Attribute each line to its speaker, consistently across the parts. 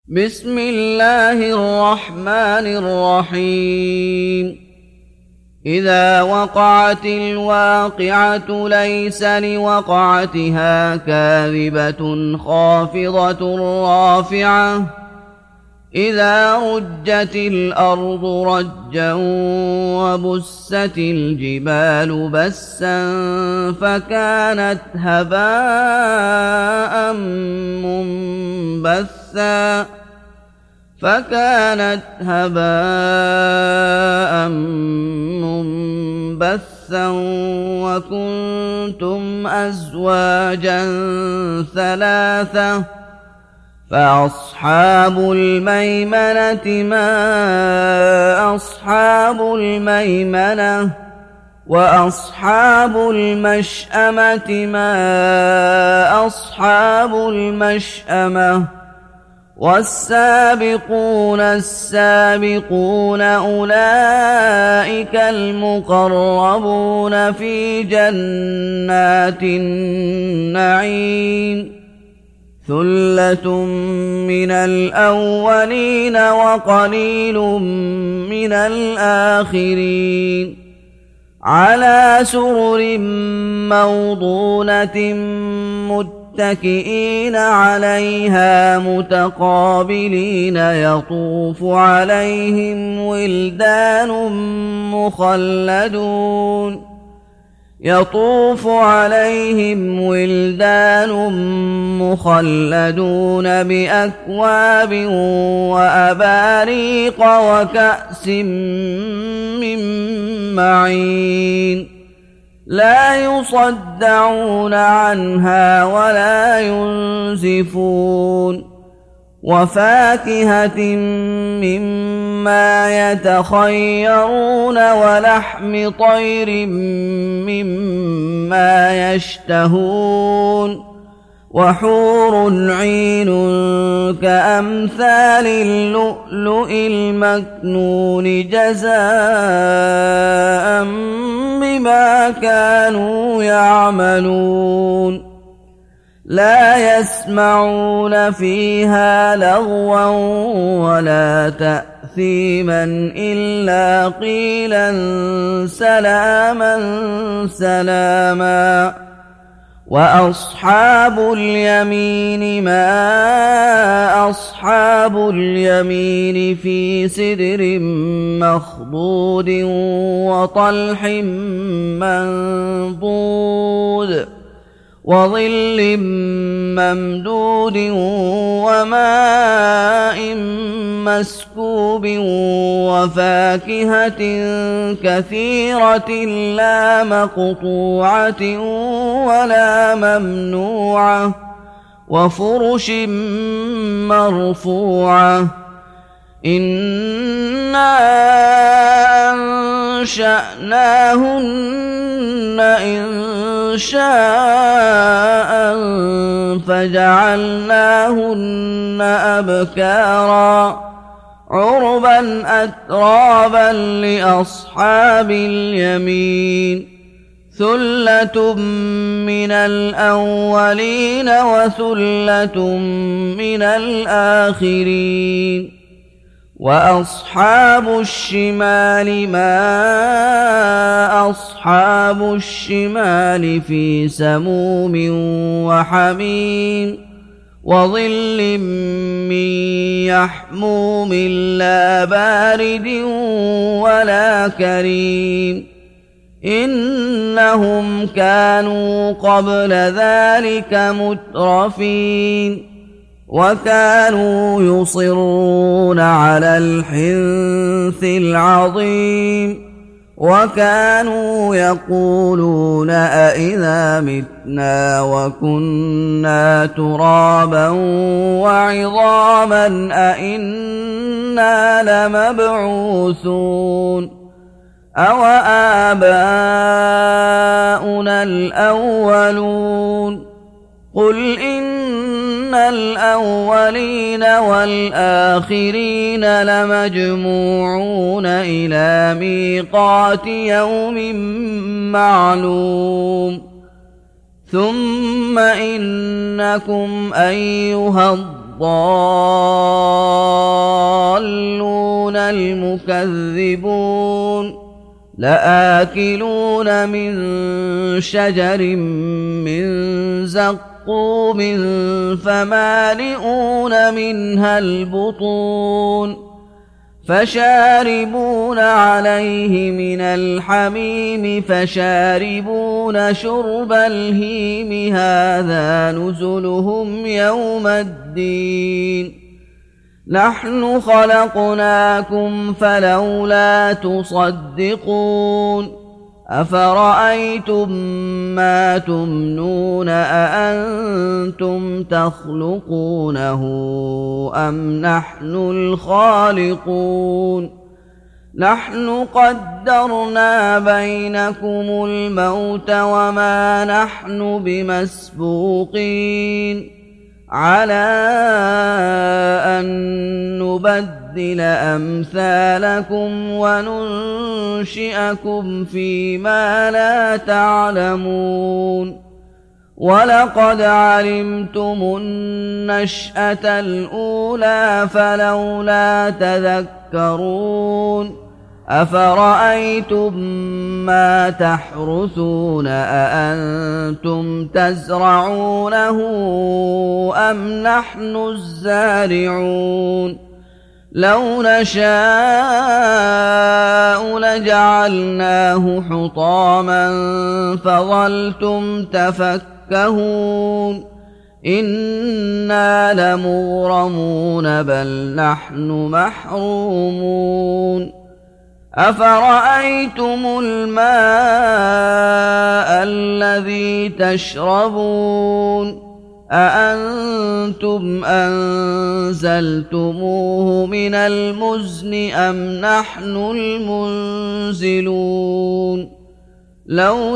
Speaker 1: بسم الله الرحمن الرحيم إذا وقعت الواقعة ليس لوقعتها كاذبة خافضة رافعة إذا رجت الأرض رجا وبست الجبال بسا فكانت هباء منبثا وكنتم أزواجا ثلاثة فأصحاب الميمنة ما أصحاب الميمنة وأصحاب المشأمة ما أصحاب المشأمة والسابقون السابقون أولئك المقربون في جنات النعيم ثلة من الأولين وقليل من الآخرين على سرر موضونة متكئين عليها متقابلين يطوف عليهم ولدان مخلدون بأكواب وأباريق وكأس من معين لا يصدعون عنها ولا ينزفون وفاكهة مما يتخيرون ولحم طير مما يشتهون وحور عين كأمثال اللؤلؤ المكنون جزاء بما كانوا يعملون لا يسمعون فيها لغوا ولا تأثيما إلا قيلا سلاما سلاما وأصحاب اليمين ما أصحاب اليمين في سدر مخضود وطلح منضود وظل ممدود وماء مسكوب وفاكهة كثيرة لا مقطوعة ولا ممنوعة وفرش مرفوعة إنا أنشأناهن إنشاء فجعلناهن أبكارا عربا أترابا لأصحاب اليمين ثلة من الأولين وثلة من الآخرين وأصحاب الشمال ما أصحاب الشمال في سموم وحميم وظل من يحموم لا بارد ولا كريم إنهم كانوا قبل ذلك مترفين وكانوا يصرون على الحنث العظيم وكانوا يقولون أئذا متنا وكنا ترابا وعظاما أئنا لمبعوثون أو آباؤنا الأولون قل إن الأولين والآخرين لمجموعون إلى ميقات يوم معلوم ثم إنكم أيها الضالون المكذبون لآكلون من شجر من زقوم فمالئون منها البطون فشاربون عليه من الحميم فشاربون شرب الهيم هذا نزلهم يوم الدين نحن خلقناكم فلولا تصدقون أفرأيتم ما تمنون أأنتم تخلقونه أم نحن الخالقون نحن قدرنا بينكم الموت وما نحن بمسبوقين على أن نبدل أمثالكم وننشئكم فيما لا تعلمون ولقد علمتم النشأة الأولى فلولا تذكرون أفرأيتم ما تحرثون أأنتم تزرعونه أم نحن الزارعون لو نشاء لجعلناه حطاما فظلتم تفكهون إنا لمغرمون بل نحن محرومون أفرأيتم الماء الذي تشربون أأنتم أنزلتموه من المزن أم نحن المنزلون لو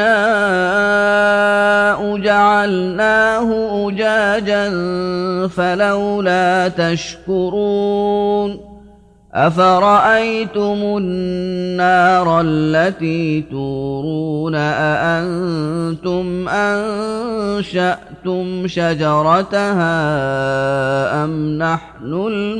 Speaker 1: نشاء جعلناه أجاجا فلولا تشكرون أفرأيتم النار التي تورون أأنتم أنشأتم شجرتها أم نحن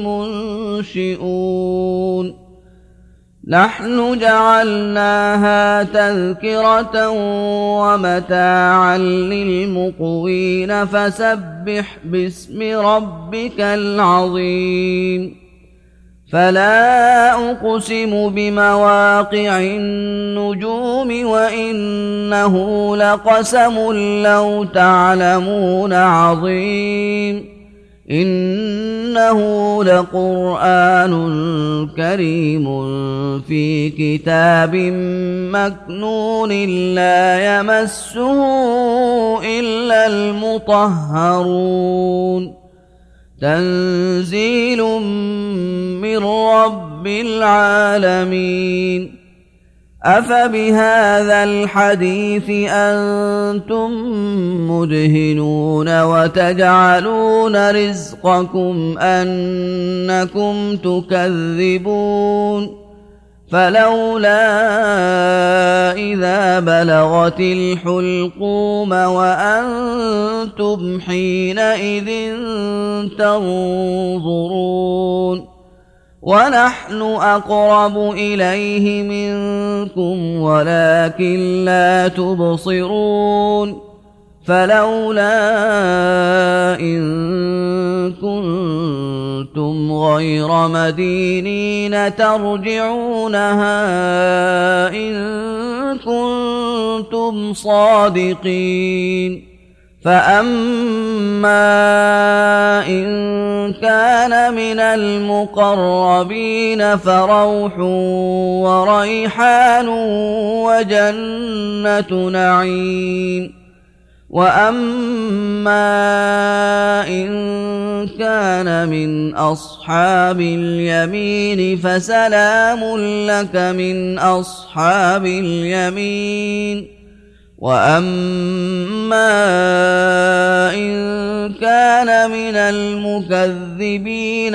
Speaker 1: المنشئون نحن جعلناها تذكرة ومتاعا للمقوين فسبح باسم ربك العظيم فلا أقسم بمواقع النجوم وإنه لقسم لو تعلمون عظيم إنه لقرآن كريم في كتاب مكنون لا يمسه إلا المطهرون تنزيل من رب العالمين أفبهذا الحديث أنتم مدهنون وتجعلون رزقكم أنكم تكذبون فلولا إذا بلغت الحلقوم وأنتم حينئذ تنظرون ونحن أقرب إليه منكم ولكن لا تبصرون فلولا إن كنتم غير مدينين ترجعونها إن كنتم صادقين فأما إن كان من المقربين فروح وريحان وجنة نعيم وأما إن كان من أصحاب اليمين فسلام لك من أصحاب اليمين وأما إن كان من المكذبين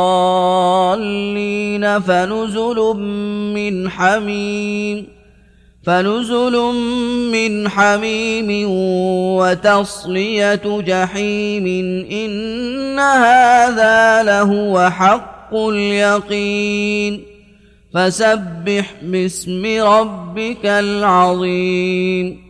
Speaker 1: الضالين فنزل من حميم فنزل من حميم وتصلية جحيم إن هذا لهو حق اليقين فسبح باسم ربك العظيم